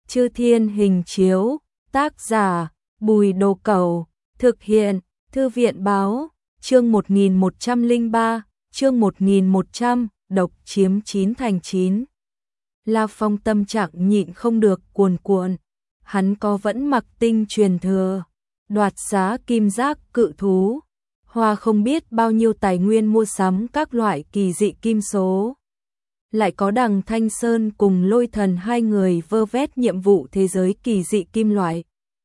Chư Thiên Hình Chiếu, tác giả Bùi Đồ Cẩu, thực hiện Thư viện Báo, chương 1103, chương 1100, độc chiếm 9/9. La Phong tâm trạng nhịn không được cuồn cuộn, hắn có vẫn mặc tinh truyền thừa, đoạt giá kim giác cự thú, hoa không biết bao nhiêu tài nguyên mua sắm các loại kỳ dị kim số. Lại có Đằng Thanh Sơn cùng Lôi Thần hai người vơ vét nhiệm vụ thế giới kỳ dị kim loại.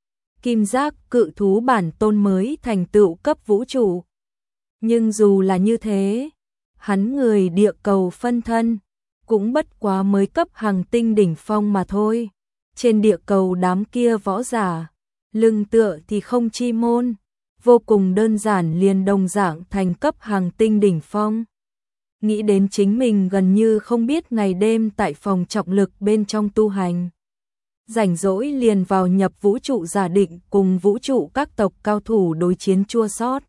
Kim giác cự thú bản tôn mới thành tựu cấp vũ trụ. Nhưng dù là như thế, hắn người địa cầu phân thân, cũng bất quá mới cấp hàng tinh đỉnh phong mà thôi. Trên địa cầu đám kia võ giả, lưng tựa thì không chi môn, vô cùng đơn giản liền đồng dạng thành cấp hàng tinh đỉnh phong. Nghĩ đến chính mình gần như không biết ngày đêm tại phòng trọng lực bên trong tu hành. Rảnh rỗi liền vào nhập vũ trụ giả định cùng vũ trụ các tộc cao thủ đối chiến chua xót.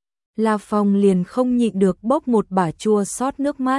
La Phong liền không nhịn được bốc một bả chua xót nước mắt.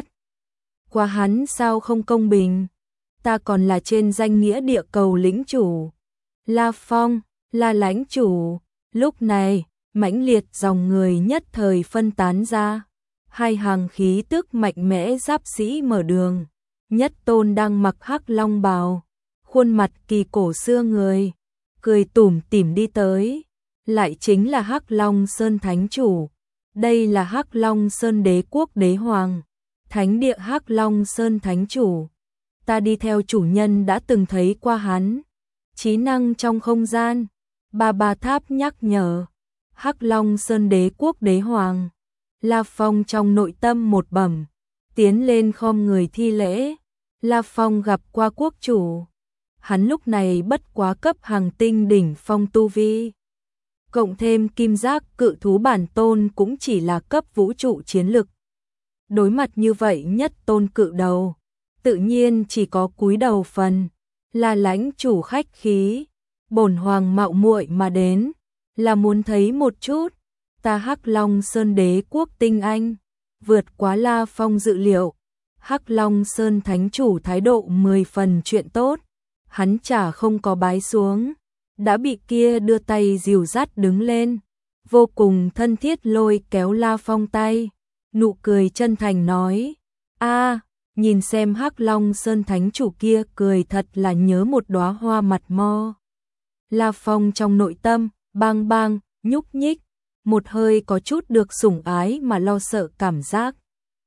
Qua hắn sao không công bình? Ta còn là trên danh nghĩa địa cầu lĩnh chủ. La Phong, là lãnh chủ. Lúc này, mãnh liệt dòng người nhất thời phân tán ra. Hai hàng khí tức mạnh mẽ giáp sĩ mở đường. Nhất Tôn đang mặc hắc long bào, khuôn mặt kỳ cổ xưa người, cười tủm tỉm đi tới. Lại chính là Hắc Long Sơn Thánh Chủ. Đây là Hắc Long Sơn Đế Quốc Đế Hoàng, Thánh địa Hắc Long Sơn Thánh Chủ. Ta đi theo chủ nhân đã từng thấy qua hắn. Trí năng trong không gian, Ba Tháp nhắc nhở. Hắc Long Sơn Đế Quốc Đế Hoàng. La Phong trong nội tâm một bẩm, tiến lên khom người thi lễ. La Phong gặp qua quốc chủ. Hắn lúc này bất quá cấp hàng tinh đỉnh phong tu vi. Cộng thêm kim giác cự thú bản tôn cũng chỉ là cấp vũ trụ chiến lực. Đối mặt như vậy nhất tôn cự đầu, tự nhiên chỉ có cúi đầu phần. Là lãnh chủ khách khí, bổn hoàng mạo muội mà đến, là muốn thấy một chút. Ta Hắc Long Sơn Đế Quốc tinh anh, vượt quá La Phong dự liệu. Hắc Long Sơn Thánh Chủ thái độ 10 phần chuyện tốt, hắn chả không có bái xuống, đã bị kia đưa tay dìu dắt đứng lên, vô cùng thân thiết lôi kéo La Phong tay, nụ cười chân thành nói: "A, nhìn xem Hắc Long Sơn Thánh Chủ kia cười thật là nhớ một đóa hoa mặt mo." La Phong trong nội tâm bang bang nhúc nhích, một hơi có chút được sủng ái mà lo sợ cảm giác.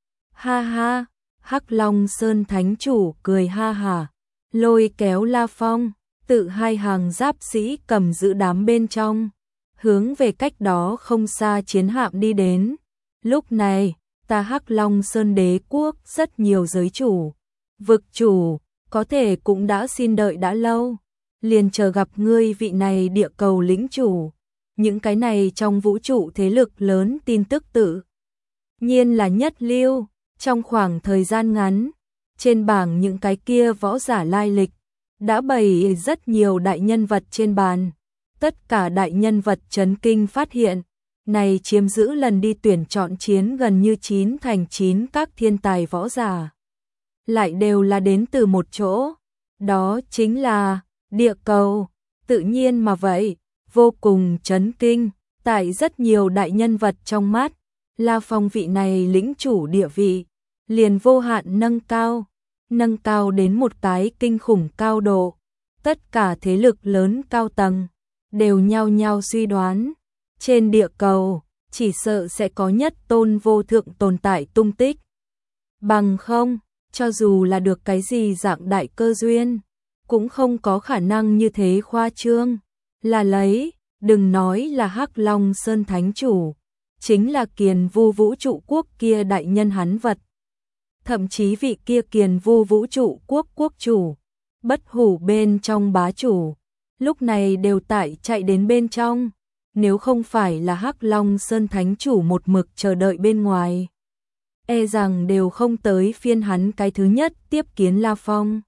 Ha ha, Hắc Long Sơn Thánh Chủ cười ha hả, lôi kéo La Phong, tự hai hàng giáp sĩ cầm giữ đám bên trong, hướng về cách đó không xa chiến hạm đi đến. Lúc này, ta Hắc Long Sơn Đế Quốc rất nhiều giới chủ, vực chủ, có thể cũng đã xin đợi đã lâu, liền chờ gặp ngươi vị này địa cầu lĩnh chủ. Những cái này trong vũ trụ thế lực lớn tin tức tự nhiên là nhất lưu. Trong khoảng thời gian ngắn, trên bảng những cái kia võ giả lai lịch đã bày rất nhiều đại nhân vật trên bàn. Tất cả đại nhân vật chấn kinh phát hiện, này chiếm giữ lần đi tuyển chọn chiến gần như 9/9 các thiên tài võ giả. Lại đều là đến từ một chỗ, đó chính là địa cầu. Tự nhiên mà vậy, vô cùng chấn kinh, tại rất nhiều đại nhân vật trong mắt, La Phong vị này lĩnh chủ địa vị liền vô hạn nâng cao đến một cái kinh khủng cao độ. Tất cả thế lực lớn cao tầng đều nhao nhao suy đoán, trên địa cầu chỉ sợ sẽ có nhất tôn vô thượng tồn tại tung tích. Bằng không, cho dù là được cái gì dạng đại cơ duyên, cũng không có khả năng như thế khoa trương. Là lấy, đừng nói là Hắc Long Sơn Thánh Chủ, chính là Kiền Vu vũ trụ quốc kia đại nhân hắn vật. Thậm chí vị kia Kiền Vu vũ trụ quốc quốc chủ, bất hủ bên trong bá chủ, lúc này đều tại chạy đến bên trong. Nếu không phải là Hắc Long Sơn Thánh Chủ một mực chờ đợi bên ngoài, e rằng đều không tới phiên hắn cái thứ nhất tiếp kiến La Phong.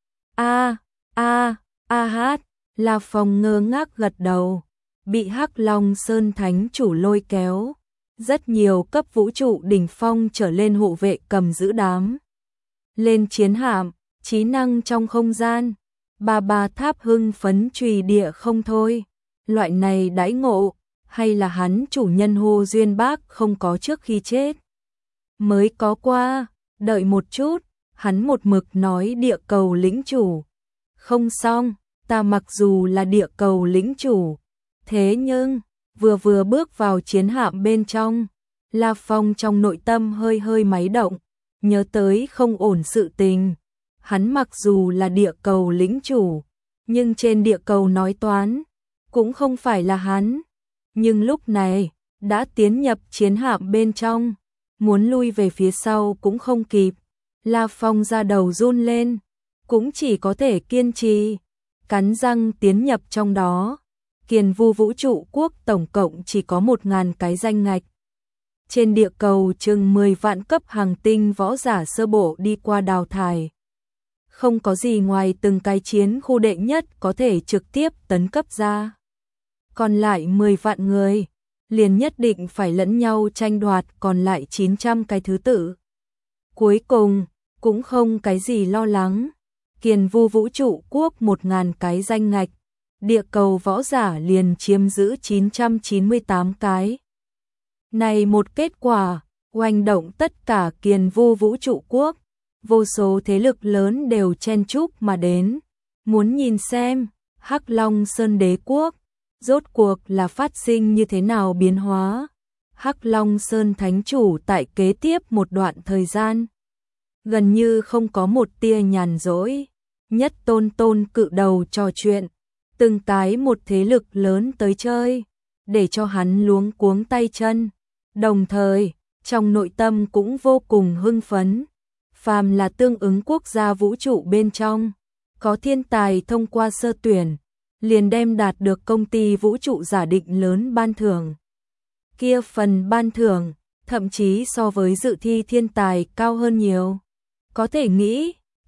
Hát, La Phong ngơ ngác gật đầu, bị Hắc Long Sơn Thánh Chủ lôi kéo. Rất nhiều cấp vũ trụ đỉnh phong trở lên hộ vệ cầm giữ đám lên chiến hạm, trí năng trong không gian, Ba Tháp hưng phấn trùy địa không thôi. Loại này đãi ngộ, hay là hắn chủ nhân Hồ Duyên Bác không có trước khi chết mới có qua. Đợi một chút, hắn một mực nói địa cầu lĩnh chủ. Không xong, ta mặc dù là địa cầu lĩnh chủ, thế nhưng vừa bước vào chiến hạm bên trong, La Phong trong nội tâm hơi hơi máy động, nhớ tới không ổn sự tình. Hắn mặc dù là địa cầu lĩnh chủ, nhưng trên địa cầu nói toán cũng không phải là hắn. Nhưng lúc này đã tiến nhập chiến hạm bên trong, muốn lui về phía sau cũng không kịp. La Phong ra đầu run lên, cũng chỉ có thể kiên trì, cắn răng tiến nhập trong đó. Kiền Vu vũ trụ quốc tổng cộng chỉ có 1.000 cái danh ngạch. Trên địa cầu chừng 10 vạn cấp hàng tinh võ giả sơ bộ đi qua đào thải. Không có gì ngoài từng cái chiến khu đệ nhất có thể trực tiếp tấn cấp ra. Còn lại 10 vạn người, liền nhất định phải lẫn nhau tranh đoạt còn lại 900 cái thứ tự. Cuối cùng, cũng không cái gì lo lắng. Kiền Vu vũ trụ quốc 1.000 cái danh ngạch, địa cầu võ giả liền chiếm giữ 998 cái. Này một kết quả, oanh động tất cả Kiền Vu vũ trụ quốc, vô số thế lực lớn đều chen chúc mà đến, muốn nhìn xem Hắc Long Sơn Đế quốc rốt cuộc là phát sinh như thế nào biến hóa. Hắc Long Sơn Thánh Chủ tại kế tiếp một đoạn thời gian gần như không có một tia nhàn rỗi, nhất tôn cự đầu trò chuyện, từng cái một thế lực lớn tới chơi, để cho hắn luống cuống tay chân, đồng thời trong nội tâm cũng vô cùng hưng phấn. Phàm là tương ứng quốc gia vũ trụ bên trong, có thiên tài thông qua sơ tuyển, liền đem đạt được công ty vũ trụ giả định lớn ban thưởng. Kia phần ban thưởng, thậm chí so với dự thi thiên tài cao hơn nhiều. Có thể nghĩ,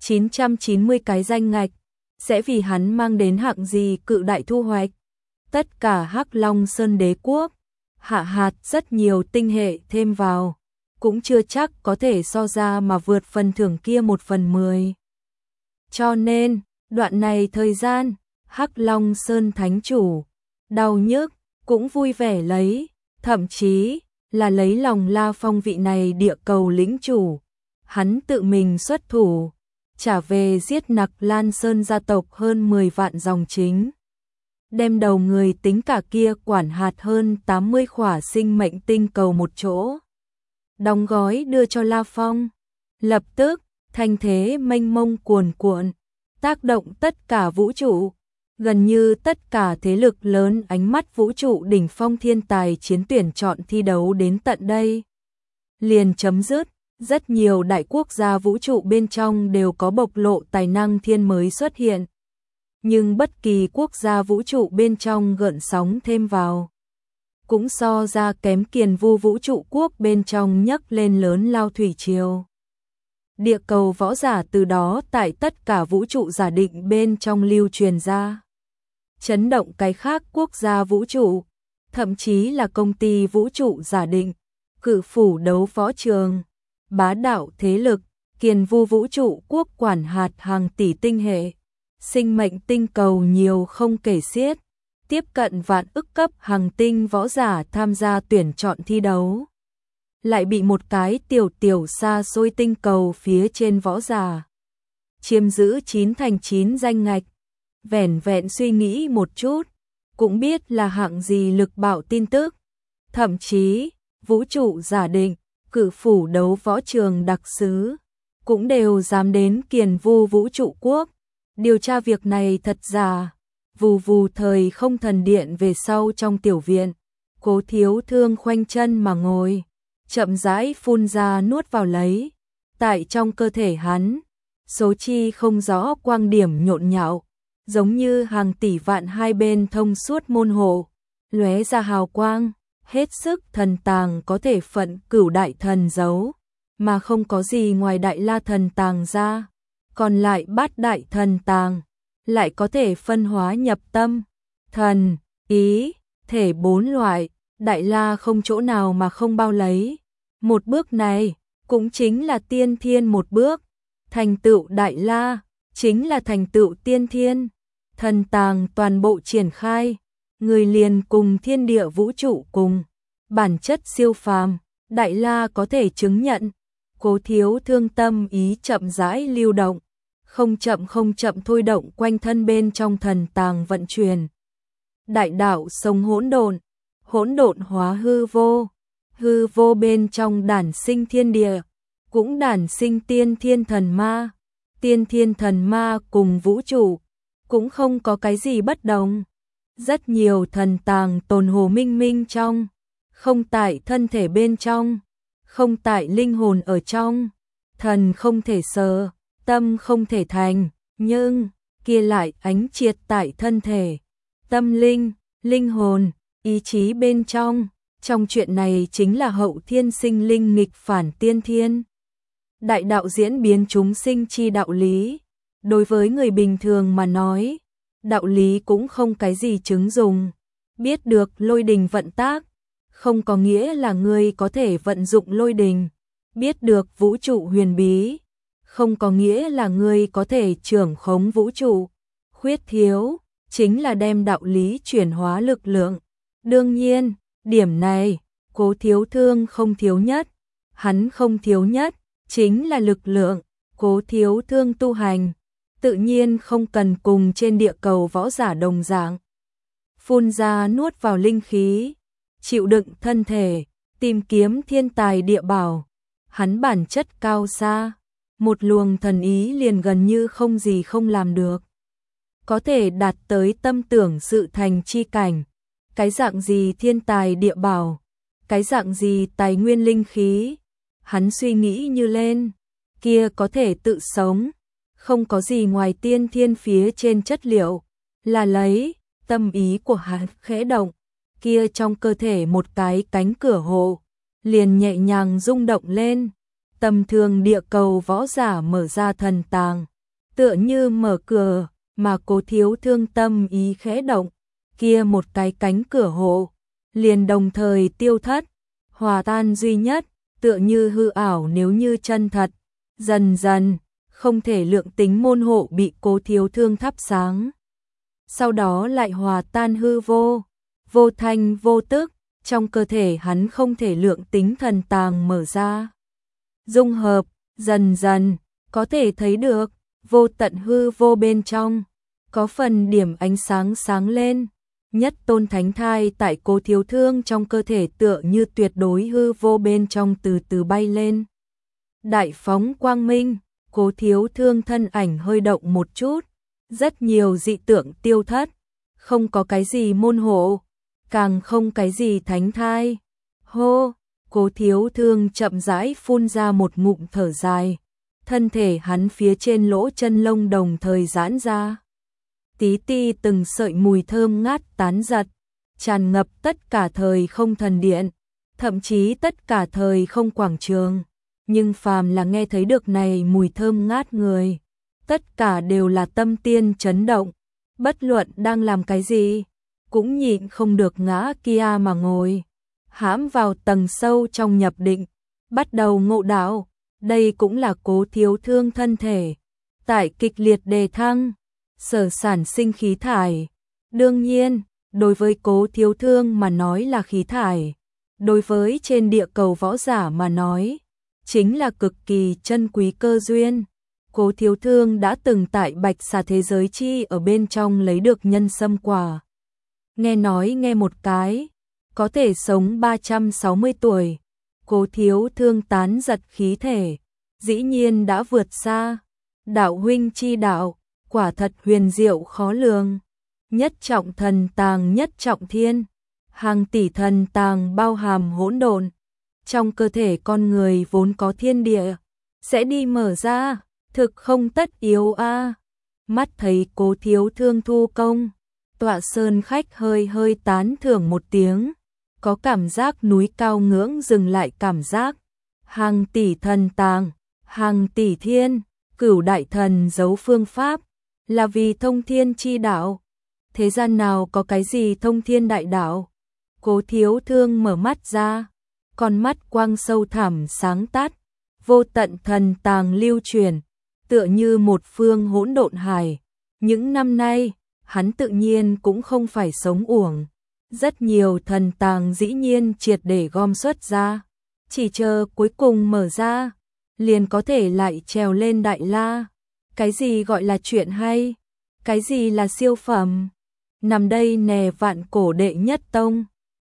990 cái danh ngạch, sẽ vì hắn mang đến hạng gì cự đại thu hoạch. Tất cả Hắc Long Sơn Đế quốc, hạ hạt rất nhiều tinh hệ thêm vào, cũng chưa chắc có thể so ra mà vượt phần thưởng kia 1/10. Cho nên, đoạn này thời gian, Hắc Long Sơn Thánh Chủ, đau nhức, cũng vui vẻ lấy, thậm chí là lấy lòng La Phong vị này địa cầu lĩnh chủ. Hắn tự mình xuất thủ, trả về giết Nặc Lan Sơn gia tộc hơn 10 vạn dòng chính. Đem đầu người tính cả kia quản hạt hơn 80 khỏa sinh mệnh tinh cầu một chỗ. Đóng gói đưa cho La Phong. Lập tức, thanh thế mênh mông cuồn cuộn, tác động tất cả vũ trụ. Gần như tất cả thế lực lớn ánh mắt vũ trụ đỉnh phong thiên tài chiến tuyển chọn thi đấu đến tận đây. Liền chấm dứt, rất nhiều đại quốc gia vũ trụ bên trong đều có bộc lộ tài năng thiên mới xuất hiện. Nhưng bất kỳ quốc gia vũ trụ bên trong gợn sóng thêm vào, cũng so ra kém Kiền Vu vũ trụ quốc bên trong nhấc lên lớn lao thủy triều. Địa cầu võ giả từ đó tại tất cả vũ trụ giả định bên trong lưu truyền ra, chấn động cái khác quốc gia vũ trụ, thậm chí là công ty vũ trụ giả định, cự phủ đấu võ trường, bá đạo thế lực, Kiền Vu vũ trụ quốc quản hạt hàng tỷ tinh hệ, sinh mệnh tinh cầu nhiều không kể xiết, tiếp cận vạn ức cấp hàng tinh võ giả tham gia tuyển chọn thi đấu. Lại bị một cái tiểu xa xôi tinh cầu phía trên võ giả chiếm giữ 9 thành 9 danh ngạch. Vẻn vẹn suy nghĩ một chút, cũng biết là hạng gì lực bạo tin tức. Thậm chí, vũ trụ giả định, cự phủ đấu võ trường đặc sứ, cũng đều dám đến Kiền Vu vũ trụ quốc, điều tra việc này thật giả. Vù thời không thần điện về sau trong tiểu viện, Cố Thiếu Thương khoanh chân mà ngồi, chậm rãi phun ra nuốt vào lấy. Tại trong cơ thể hắn, số chi không rõ quang điểm nhộn nhạo, giống như hàng tỷ vạn hai bên thông suốt môn hộ, lóe ra hào quang, hết sức thần tàng có thể phận cửu đại thần giấu, mà không có gì ngoài đại la thần tàng ra. Còn lại bát đại thần tàng, lại có thể phân hóa nhập tâm, thần, ý, thể 4 loại, đại la không chỗ nào mà không bao lấy. Một bước này, cũng chính là tiên thiên một bước, thành tựu đại la, chính là thành tựu tiên thiên. Thần tàng toàn bộ triển khai, người liền cùng thiên địa vũ trụ cùng, bản chất siêu phàm, Đại La có thể chứng nhận. Cố Thiếu Thương tâm ý chậm rãi lưu động, không chậm thôi động quanh thân bên trong thần tàng vận chuyển. Đại đạo sống hỗn độn hóa hư vô bên trong đản sinh thiên địa, cũng đản sinh tiên thiên thần ma cùng vũ trụ, cũng không có cái gì bất đồng. Rất nhiều thần tàng tồn hồ minh minh trong, không tại thân thể bên trong, không tại linh hồn ở trong, thần không thể sờ, tâm không thể thành, nhưng kia lại ánh triệt tại thân thể, tâm linh, linh hồn, ý chí bên trong. Trong chuyện này chính là hậu thiên sinh linh nghịch phản tiên thiên. Đại đạo diễn biến chúng sinh chi đạo lý. Đối với người bình thường mà nói, đạo lý cũng không cái gì chứng dùng. Biết được lôi đình vận tác, không có nghĩa là người có thể vận dụng lôi đình. Biết được vũ trụ huyền bí, không có nghĩa là người có thể trưởng khống vũ trụ. Khuyết thiếu, chính là đem đạo lý chuyển hóa lực lượng. Đương nhiên, điểm này, Cố Thiếu Thương không thiếu nhất. Hắn không thiếu nhất, chính là lực lượng. Cố Thiếu Thương tu hành, tự nhiên không cần cùng trên địa cầu võ giả đồng dạng. Phun ra nuốt vào linh khí, chịu đựng thân thể, tìm kiếm thiên tài địa bảo. Hắn bản chất cao xa, một luồng thần ý liền gần như không gì không làm được. Có thể đạt tới tâm tưởng sự thành chi cảnh. Cái dạng gì thiên tài địa bảo, cái dạng gì tài nguyên linh khí, hắn suy nghĩ như lên, kia có thể tự sống, không có gì ngoài tiên thiên phía trên chất liệu, là lấy tâm ý của hắn khẽ động, kia trong cơ thể một cái cánh cửa hộ, liền nhẹ nhàng rung động lên, tầm thường địa cầu võ giả mở ra thần tàng, tựa như mở cửa, mà Cố Thiếu Thương tâm ý khẽ động. Kia một cái cánh cửa hộ, liền đồng thời tiêu thất, hòa tan duy nhất, tựa như hư ảo nếu như chân thật. Dần dần, không thể lượng tính môn hộ bị Cố Thiếu Thương thắp sáng. Sau đó lại hòa tan hư vô thanh vô tức, trong cơ thể hắn không thể lượng tính thần tàng mở ra. Dung hợp, dần dần, có thể thấy được, vô tận hư vô bên trong, có phần điểm ánh sáng sáng lên. Nhất tôn thánh thai tại Cố Thiếu Thương trong cơ thể tựa như tuyệt đối hư vô bên trong từ từ bay lên. Đại phóng quang minh, Cố Thiếu Thương thân ảnh hơi động một chút, rất nhiều dị tượng tiêu thất, không có cái gì môn hộ, càng không cái gì thánh thai. Hô, Cố Thiếu Thương chậm rãi phun ra một ngụm thở dài, thân thể hắn phía trên lỗ chân lông đồng thời giãn ra. Tí ti từng sợi mùi thơm ngát tán giật, tràn ngập tất cả thời không thần điện, thậm chí tất cả thời không quảng trường. Nhưng phàm là nghe thấy được này mùi thơm ngát người, tất cả đều là tâm tiên chấn động, bất luận đang làm cái gì, cũng nhịn không được ngã kia mà ngồi, hãm vào tầng sâu trong nhập định, bắt đầu ngộ đạo. Đây cũng là Cố Thiếu Thương thân thể tại kịch liệt đề thăng, sở sản sinh khí thải. Đương nhiên, đối với Cố Thiếu Thương mà nói là khí thải, đối với trên địa cầu võ giả mà nói, chính là cực kỳ chân quý cơ duyên. Cố Thiếu Thương đã từng tại Bạch Xà thế giới chi ở bên trong lấy được nhân sâm quả. Nghe nói nghe một cái, có thể sống 360 tuổi. Cố Thiếu Thương tán giật khí thể, dĩ nhiên đã vượt xa. Đạo huynh chi đạo, quả thật huyền diệu khó lường. Nhất trọng thần tàng nhất trọng thiên, hàng tỷ thần tàng bao hàm hỗn độn. Trong cơ thể con người vốn có thiên địa, sẽ đi mở ra, thực không tất yếu a. Mắt thấy Cố Thiếu Thương thu công, Tọa Sơn khách hơi tán thưởng một tiếng, có cảm giác núi cao ngưỡng dừng lại cảm giác. Hàng tỷ thần tàng, hàng tỷ thiên, cửu đại thần giấu phương pháp, là vì thông thiên chi đạo. Thế gian nào có cái gì thông thiên đại đạo? Cố Thiếu Thương mở mắt ra, con mắt quang sâu thẳm sáng tắt, vô tận thần tàng lưu truyền, tựa như một phương hỗn độn hải. Những năm nay, hắn tự nhiên cũng không phải sống uổng. Rất nhiều thần tàng dĩ nhiên triệt để gom xuất ra. Chỉ chờ cuối cùng mở ra, liền có thể lại trèo lên đại la. Cái gì gọi là chuyện hay? Cái gì là siêu phẩm? Nằm đây nè vạn cổ đệ nhất tông.